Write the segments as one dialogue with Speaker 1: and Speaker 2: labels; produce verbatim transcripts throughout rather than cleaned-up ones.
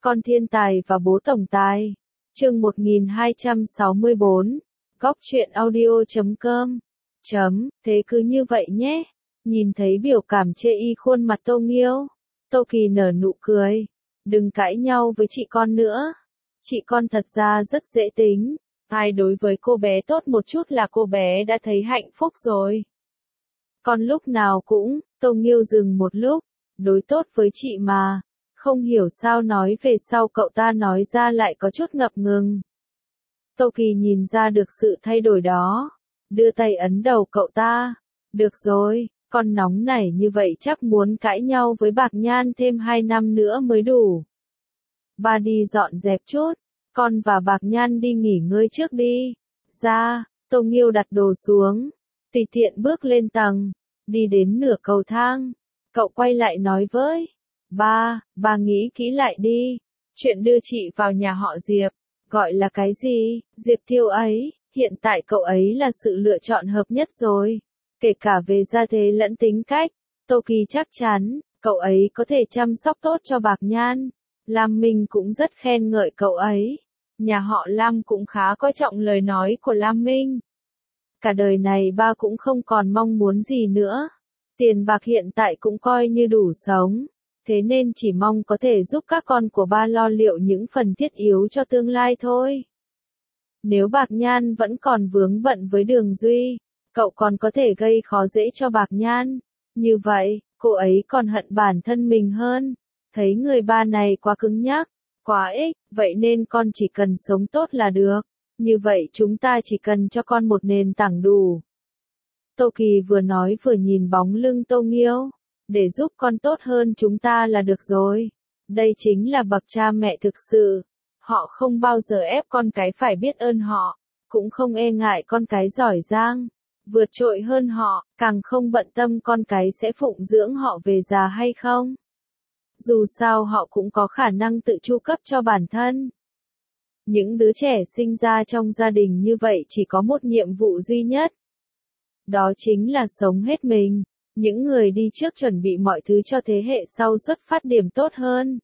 Speaker 1: Con thiên tài và bố tổng tài. Chương một nghìn hai trăm sáu mươi bốn. Góc truyện audio chấm com. Chấm, thế cứ như vậy nhé. Nhìn thấy biểu cảm chê y khuôn mặt Tô Nghiêu, Tô Kỳ nở nụ cười. Đừng cãi nhau với chị con nữa. Chị con thật ra rất dễ tính. Ai đối với cô bé tốt một chút là cô bé đã thấy hạnh phúc rồi. Con lúc nào cũng, Tô Nghiêu dừng một lúc, đối tốt với chị mà. Không hiểu sao nói về sau cậu ta nói ra lại có chút ngập ngừng. Tô Kỳ nhìn ra được sự thay đổi đó. Đưa tay ấn đầu cậu ta. Được rồi, con nóng nảy như vậy chắc muốn cãi nhau với Bạc Nhan thêm hai năm nữa mới đủ. Ba đi dọn dẹp chút. Con và Bạc Nhan đi nghỉ ngơi trước đi. Ra, Tô Nghiêu đặt đồ xuống. Tùy tiện bước lên tầng. Đi đến nửa cầu thang. Cậu quay lại nói với ba, ba nghĩ kỹ lại đi. Chuyện đưa chị vào nhà họ Diệp, gọi là cái gì? Diệp Tiêu ấy, hiện tại cậu ấy là sự lựa chọn hợp nhất rồi. Kể cả về gia thế lẫn tính cách, Tô Kỳ chắc chắn, cậu ấy có thể chăm sóc tốt cho Bạc Nhan. Lam Minh cũng rất khen ngợi cậu ấy. Nhà họ Lam cũng khá coi trọng lời nói của Lam Minh. Cả đời này ba cũng không còn mong muốn gì nữa. Tiền bạc hiện tại cũng coi như đủ sống. Thế nên chỉ mong có thể giúp các con của ba lo liệu những phần thiết yếu cho tương lai thôi. Nếu Bạc Nhan vẫn còn vướng bận với Đường Duy, cậu còn có thể gây khó dễ cho Bạc Nhan. Như vậy, cô ấy còn hận bản thân mình hơn. Thấy người ba này quá cứng nhắc, quá ích, vậy nên con chỉ cần sống tốt là được. Như vậy chúng ta chỉ cần cho con một nền tảng đủ. Tô Kỳ vừa nói vừa nhìn bóng lưng Tô Nghiêu. Để giúp con tốt hơn chúng ta là được rồi. Đây chính là bậc cha mẹ thực sự. Họ không bao giờ ép con cái phải biết ơn họ, cũng không e ngại con cái giỏi giang, vượt trội hơn họ, càng không bận tâm con cái sẽ phụng dưỡng họ về già hay không. Dù sao họ cũng có khả năng tự chu cấp cho bản thân. Những đứa trẻ sinh ra trong gia đình như vậy chỉ có một nhiệm vụ duy nhất. Đó chính là sống hết mình. Những người đi trước chuẩn bị mọi thứ cho thế hệ sau xuất phát điểm tốt hơn.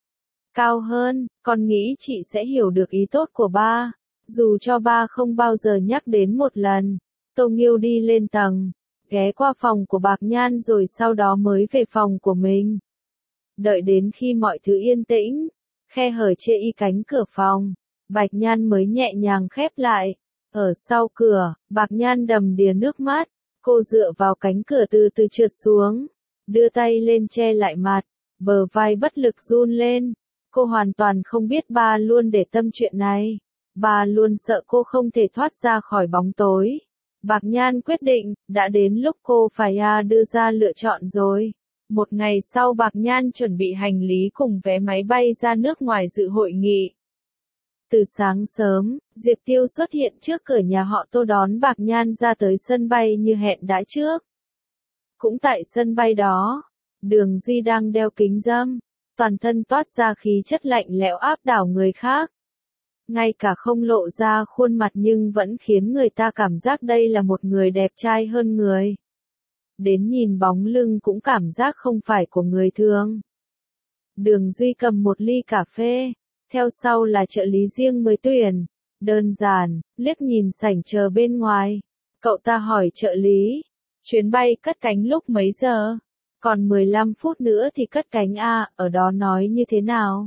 Speaker 1: Cao hơn, con nghĩ chị sẽ hiểu được ý tốt của ba. Dù cho ba không bao giờ nhắc đến một lần. Tô Nghiêu đi lên tầng, ghé qua phòng của Bạc Nhan rồi sau đó mới về phòng của mình. Đợi đến khi mọi thứ yên tĩnh, khe hở chê y cánh cửa phòng, Bạc Nhan mới nhẹ nhàng khép lại. Ở sau cửa, Bạc Nhan đầm đìa nước mắt. Cô dựa vào cánh cửa từ từ trượt xuống, đưa tay lên che lại mặt, bờ vai bất lực run lên. Cô hoàn toàn không biết ba luôn để tâm chuyện này. Ba luôn sợ cô không thể thoát ra khỏi bóng tối. Bạc Nhan quyết định, đã đến lúc cô phải à đưa ra lựa chọn rồi. Một ngày sau Bạc Nhan chuẩn bị hành lý cùng vé máy bay ra nước ngoài dự hội nghị. Từ sáng sớm, Diệp Tiêu xuất hiện trước cửa nhà họ Tô đón Bạc Nhan ra tới sân bay như hẹn đã trước. Cũng tại sân bay đó, Đường Duy đang đeo kính râm, toàn thân toát ra khí chất lạnh lẽo áp đảo người khác. Ngay cả không lộ ra khuôn mặt nhưng vẫn khiến người ta cảm giác đây là một người đẹp trai hơn người. Đến nhìn bóng lưng cũng cảm giác không phải của người thường. Đường Duy cầm một ly cà phê. Theo sau là trợ lý riêng mới tuyển. Đơn giản, liếc nhìn sảnh chờ bên ngoài. Cậu ta hỏi trợ lý. Chuyến bay cất cánh lúc mấy giờ? Còn mười lăm phút nữa thì cất cánh à, ở đó nói như thế nào?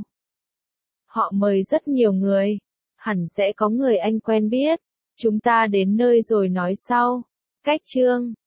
Speaker 1: Họ mời rất nhiều người. Hẳn sẽ có người anh quen biết. Chúng ta đến nơi rồi nói sau. Cách chương.